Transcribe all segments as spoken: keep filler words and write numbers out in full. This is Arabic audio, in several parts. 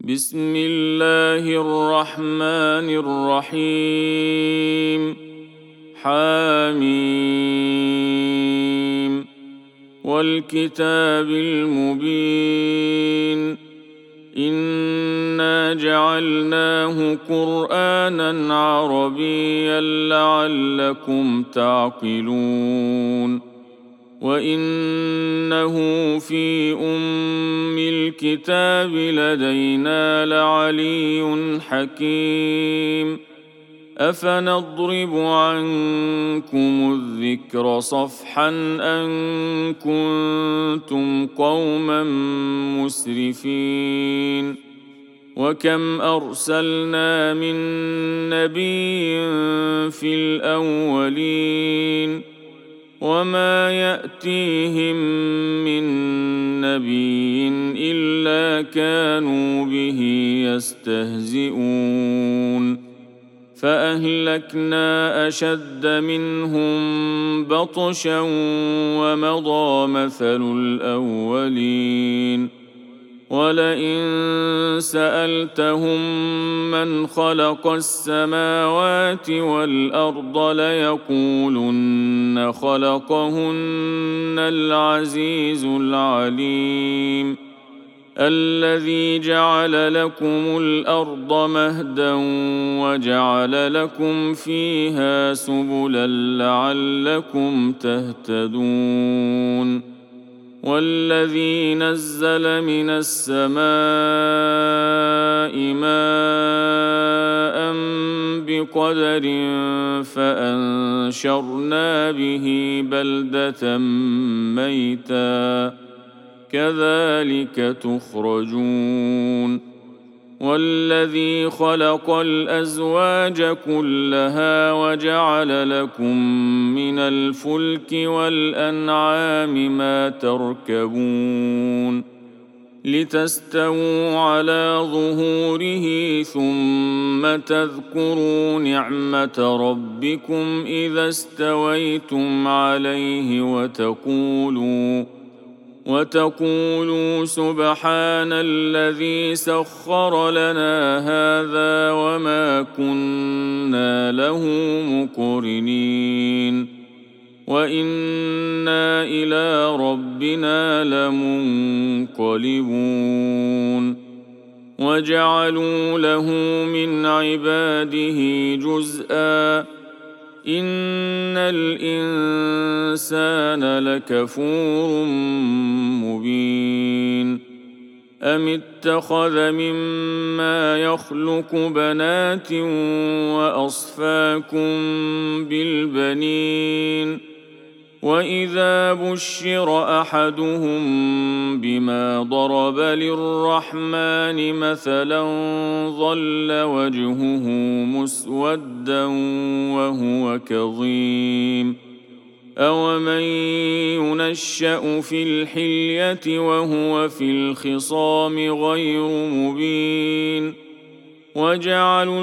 بسم الله الرحمن الرحيم. حاميم والكتاب المبين. إنا جعلناه قرآنا عربيا لعلكم تعقلون. وإنه في أم الكتاب لدينا لعلي حكيم. أفنضرب عنكم الذكر صفحا أن كنتم قوما مسرفين. وكم أرسلنا من نبي في الأولين وما يأتيهم من نبي إلا كانوا به يستهزئون. فأهلكنا أشد منهم بطشا ومضى مثل الأولين. ولئن سألتهم من خلق السماوات والأرض ليقولن خلقهن العزيز العليم. الذي جعل لكم الأرض مهدا وجعل لكم فيها سبلا لعلكم تهتدون. والذي نزل من السماء ماء بقدر فأنشرنا به بلدة ميتا كذلك تخرجون. والذي خلق الأزواج كلها وجعل لكم من الفلك والأنعام ما تركبون لتستووا على ظهوره ثم تذكروا نعمة ربكم إذا استويتم عليه وتقولوا وتقولوا سبحان الذي سخر لنا هذا وما كنا له مقرنين وإنا إلى ربنا لمنقلبون. وجعلوا له من عباده جزءا إن الإنسان لكفور مبين. أم اتخذ مما يخلق بنات وأصفاكم بالبنين وإذا بشر أحدهم بما ضرب للرحمن مثلا ظل وجهه مسودا وهو كظيم. أومن ينشأ في الحلية وهو في الخصام غير مبين. وجعلوا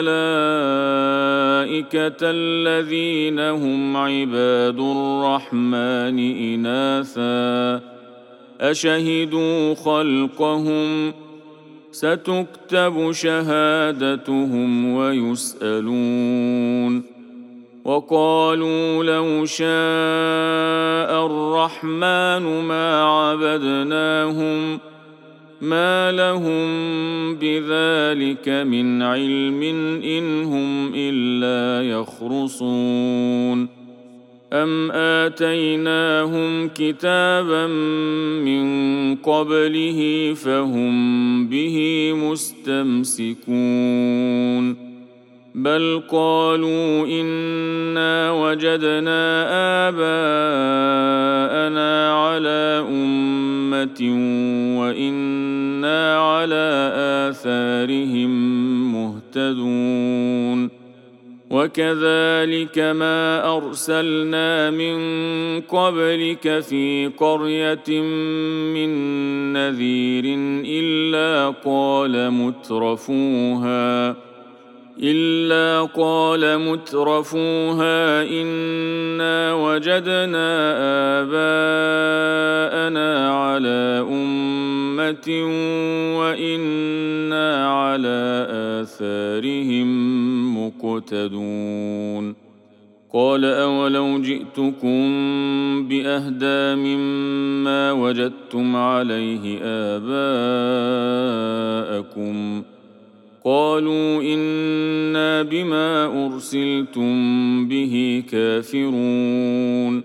الملائكة الذين هم عباد الرحمن إناثا أشهدوا خلقهم ستكتب شهادتهم ويسألون. وقالوا لو شاء الرحمن ما عبدناهم ما لهم بذلك من علم إن هم إلا يخرصون. أم آتيناهم كتابا من قبله فهم به مستمسكون. بل قالوا إنا وجدنا آباءنا على أمة وإنا على آثارهم مهتدون. وكذلك ما أرسلنا من قبلك في قرية من نذير إلا قال مترفوها إلا قال مترفوها إنا وجدنا آباءنا على أمة وإنا على آثارهم مقتدون قال أولو جئتكم بأهدى مما وجدتم عليه آباءكم قالوا إنا بما أرسلتم به كافرون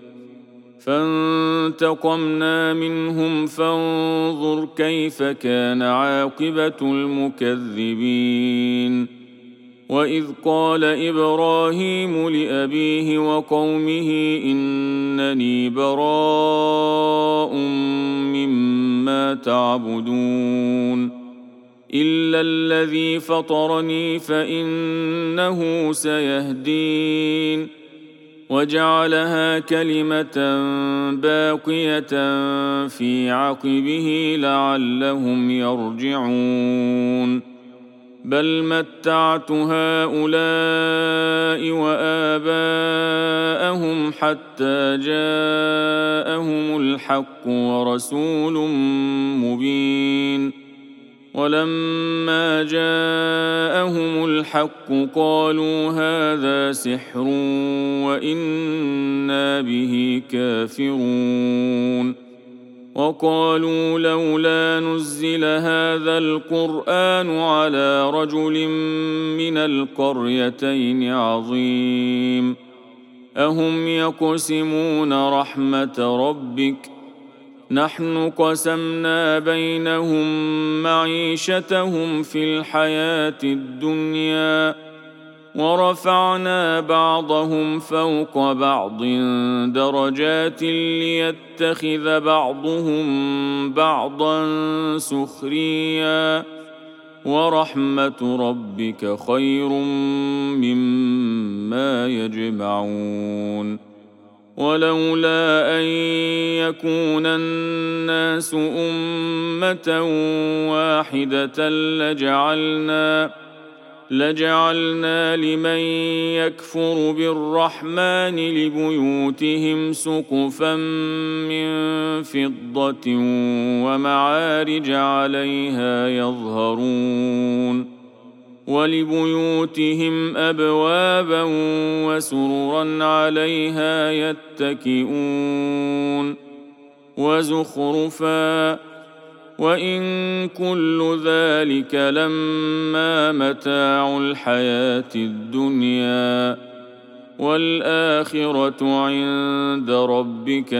فانتقمنا منهم فانظر كيف كان عاقبة المكذبين وإذ قال إبراهيم لأبيه وقومه إنني براء مما تعبدون إلا الذي فطرني فإنه سيهدين وجعلها كلمة باقية في عقبه لعلهم يرجعون بل متعت هؤلاء وآباءهم حتى جاءهم الحق ورسول مبين ولما جاءهم الحق قالوا هذا سحر وإنا به كافرون وقالوا لولا نزل هذا القرآن على رجل من القريتين عظيم أهم يقسمون رحمة ربك نحن قسمنا بينهم معيشتهم في الحياة الدنيا ورفعنا بعضهم فوق بعض درجات ليتخذ بعضهم بعضا سخريا ورحمة ربك خير مما يجمعون ولولا أن يكون الناس أمة واحدة لجعلنا لجعلنا لمن يكفر بالرحمن لبيوتهم سقفا من فضة ومعارج عليها يظهرون ولبيوتهم أبوابا وسررا عليها يتكئون وزخرفا وإن كل ذلك لما متاع الحياة الدنيا والآخرة عند ربك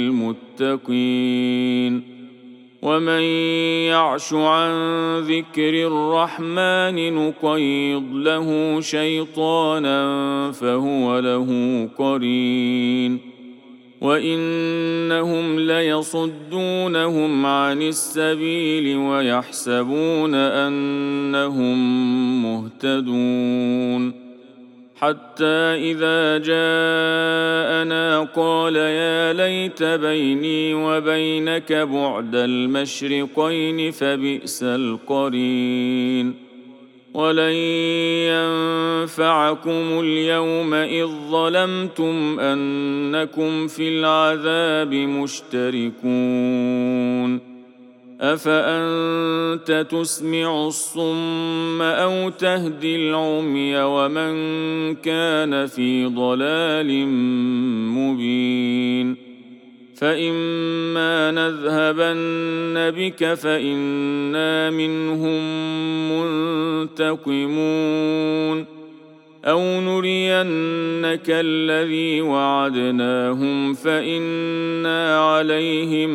للمتقين ومن يعش عن ذكر الرحمن نقيض له شيطانا فهو له قرين وإنهم ليصدونهم عن السبيل ويحسبون أنهم مهتدون حتى إذا جاءنا قال يا ليت بيني وبينك بعد المشرقين فبئس القرين ولن ينفعكم اليوم إذ ظلمتم أنكم في العذاب مشتركون أفأنت تسمع الصم أو تهدي العمي ومن كان في ضلال مبين فإما نذهبن بك فإنا منهم منتقمون أو نرينك الذي وعدناهم فإنا عليهم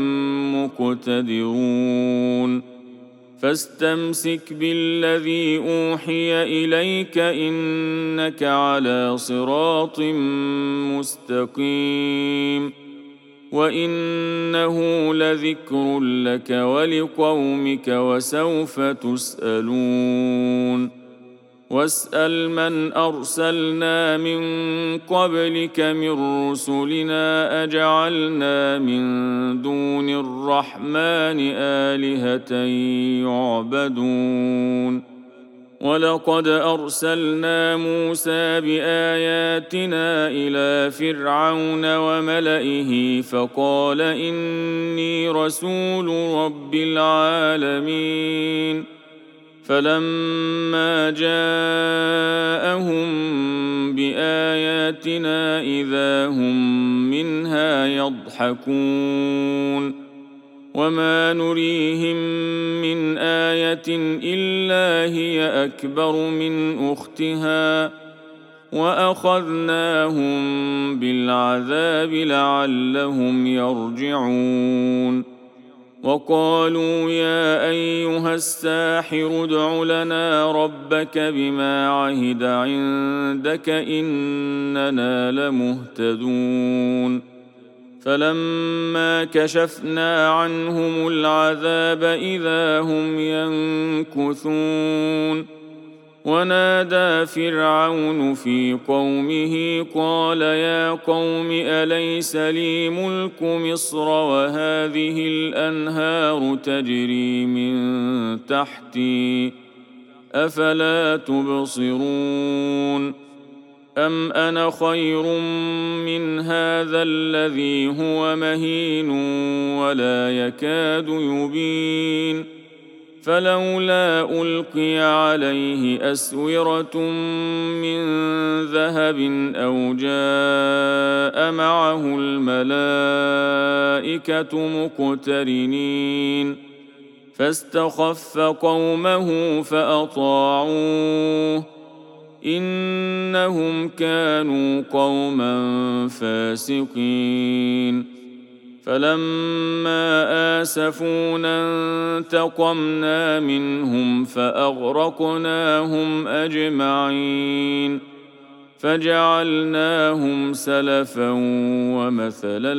مقتدرون فاستمسك بالذي أوحي إليك إنك على صراط مستقيم وإنه لذكر لك ولقومك وسوف تسألون واسأل من أرسلنا من قبلك من رسلنا أجعلنا من دون الرحمن آلهة يعبدون ولقد أرسلنا موسى بآياتنا إلى فرعون وملئه فقال إني رسول رب العالمين فلما جاءهم بآياتنا إذا هم منها يضحكون وما نريهم من آية إلا هي أكبر من أختها وأخذناهم بالعذاب لعلهم يرجعون وقالوا يا أيها الساحر ادع لنا ربك بما عهد عندك إننا لمهتدون فلما كشفنا عنهم العذاب إذا هم ينكثون ونادى فرعون في قومه قال يا قوم أليس لي ملك مصر وهذه الأنهار تجري من تحتي أفلا تبصرون أم أنا خير من هذا الذي هو مهين ولا يكاد يبين فلولا ألقي عليه أسورة من ذهب أو جاء معه الملائكة مقترنين فاستخف قومه فأطاعوه إنهم كانوا قوما فاسقين فلما آسفونا انتقمنا منهم فأغرقناهم أجمعين فجعلناهم سلفا ومثلا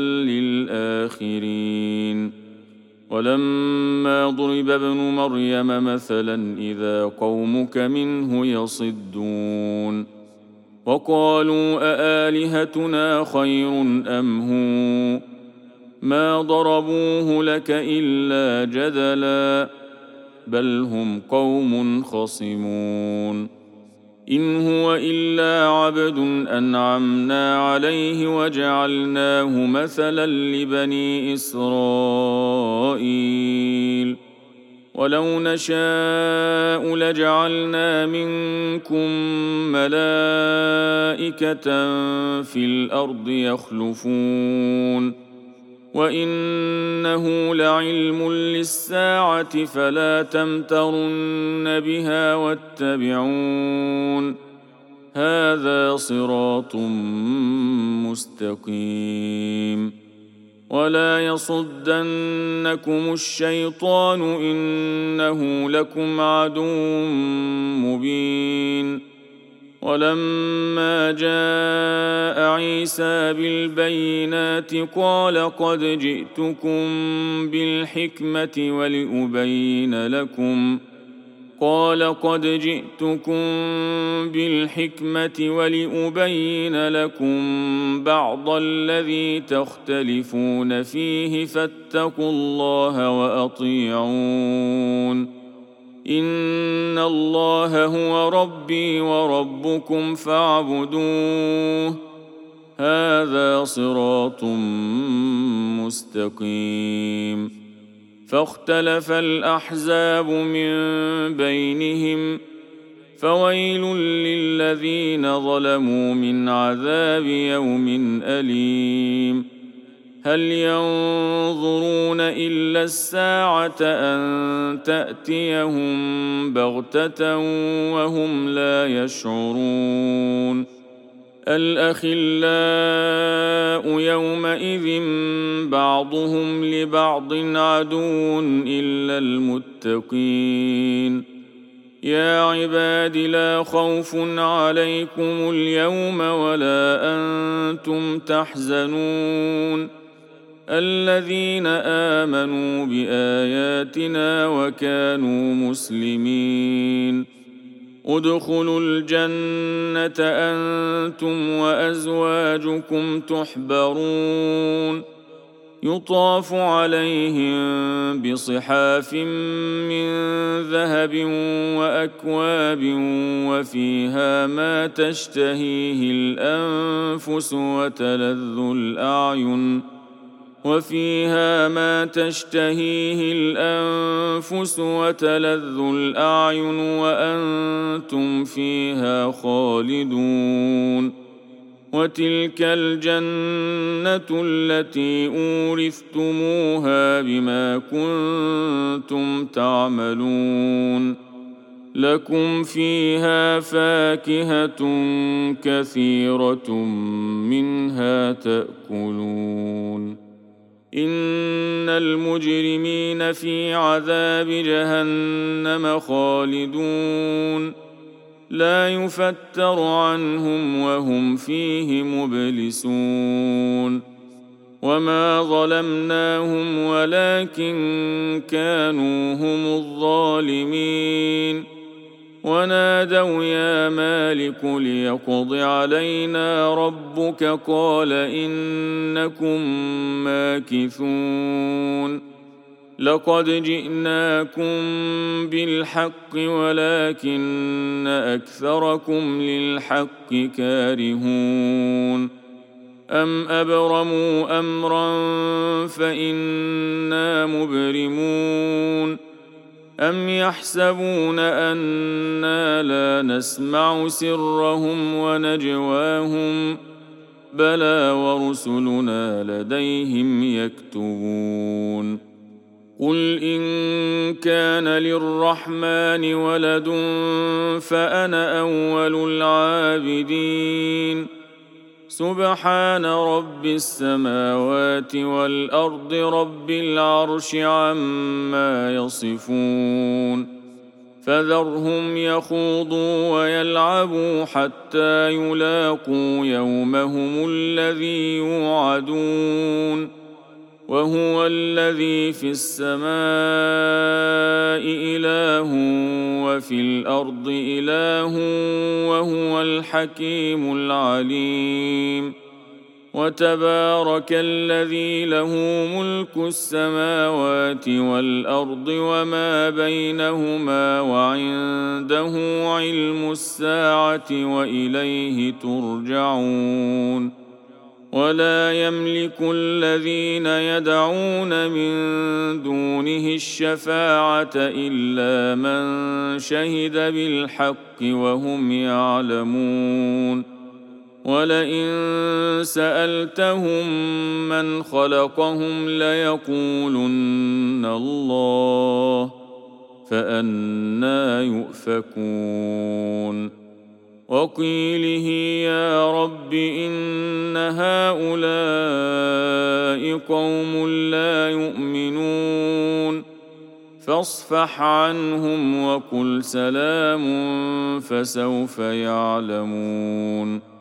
للآخرين ولما ضرب ابن مريم مثلا إذا قومك منه يصدون وقالوا أآلهتنا خير أم هو ما ضربوه لك إلا جدلا بل هم قوم خصمون إن هو إلا عبد أنعمنا عليه وجعلناه مثلا لبني إسرائيل ولو نشاء لجعلنا منكم ملائكة في الأرض يخلفون وإنه لعلم للساعة فلا تمترن بها واتبعون هذا صراط مستقيم ولا يصدنكم الشيطان إنه لكم عدو مبين ولما جاء عيسى بالبينات قال قد جئتكم بالحكمة ولأبين لكم قال قد جئتكم بالحكمة ولأبين لكم بعض الذي تختلفون فيه فاتقوا الله وأطيعون إن الله هو ربي وربكم فاعبدوه هذا صراط مستقيم فاختلف الأحزاب من بينهم فويل للذين ظلموا من عذاب يوم أليم هل ينظرون إلا الساعة أن تأتيهم بغتة وهم لا يشعرون الأخلاء يومئذ بعضهم لبعض عدو إلا المتقين يا عباد لا خوف عليكم اليوم ولا أنتم تحزنون الذين آمنوا بآياتنا وكانوا مسلمين ادخلوا الجنة أنتم وأزواجكم تحبرون يطاف عليهم بصحاف من ذهب وأكواب وفيها ما تشتهيه الأنفس وتلذ الأعين وفيها ما تشتهيه الأنفس وتلذ الأعين وأنتم فيها خالدون. وتلك الجنة التي أورثتموها بما كنتم تعملون. لكم فيها فاكهة كثيرة منها تأكلون. إن المجرمين في عذاب جهنم خالدون لا يفتر عنهم وهم فيه مبلسون. وما ظلمناهم ولكن كانوا هم الظالمين. ونادوا يا مالك ليقض علينا ربك قال إنكم ماكثون. لقد جئناكم بالحق ولكن أكثركم للحق كارهون. أم أبرموا أمرا فإنا مبرمون. أم يحسبون أنا لا نسمع سرهم ونجواهم بلى ورسلنا لديهم يكتبون. قل إن كان للرحمن ولد فأنا أول العابدين. سبحان رب السماوات والأرض رب العرش عما يصفون. فذرهم يخوضوا ويلعبوا حتى يلاقوا يومهم الذي يوعدون. وهو الذي في السماء إله وفي الأرض إله وهو الحكيم العليم. وتبارك الذي له ملك السماوات والأرض وما بينهما وعنده علم الساعة وإليه ترجعون. ولا يملك الذين يدعون من دونه الشفاعة إلا من شهد بالحق وهم يعلمون. ولئن سألتهم من خلقهم ليقولن الله فأنى يؤفكون. وقيله يا رب إن هؤلاء قوم لا يؤمنون فاصفح عنهم وقل سلام فسوف يعلمون.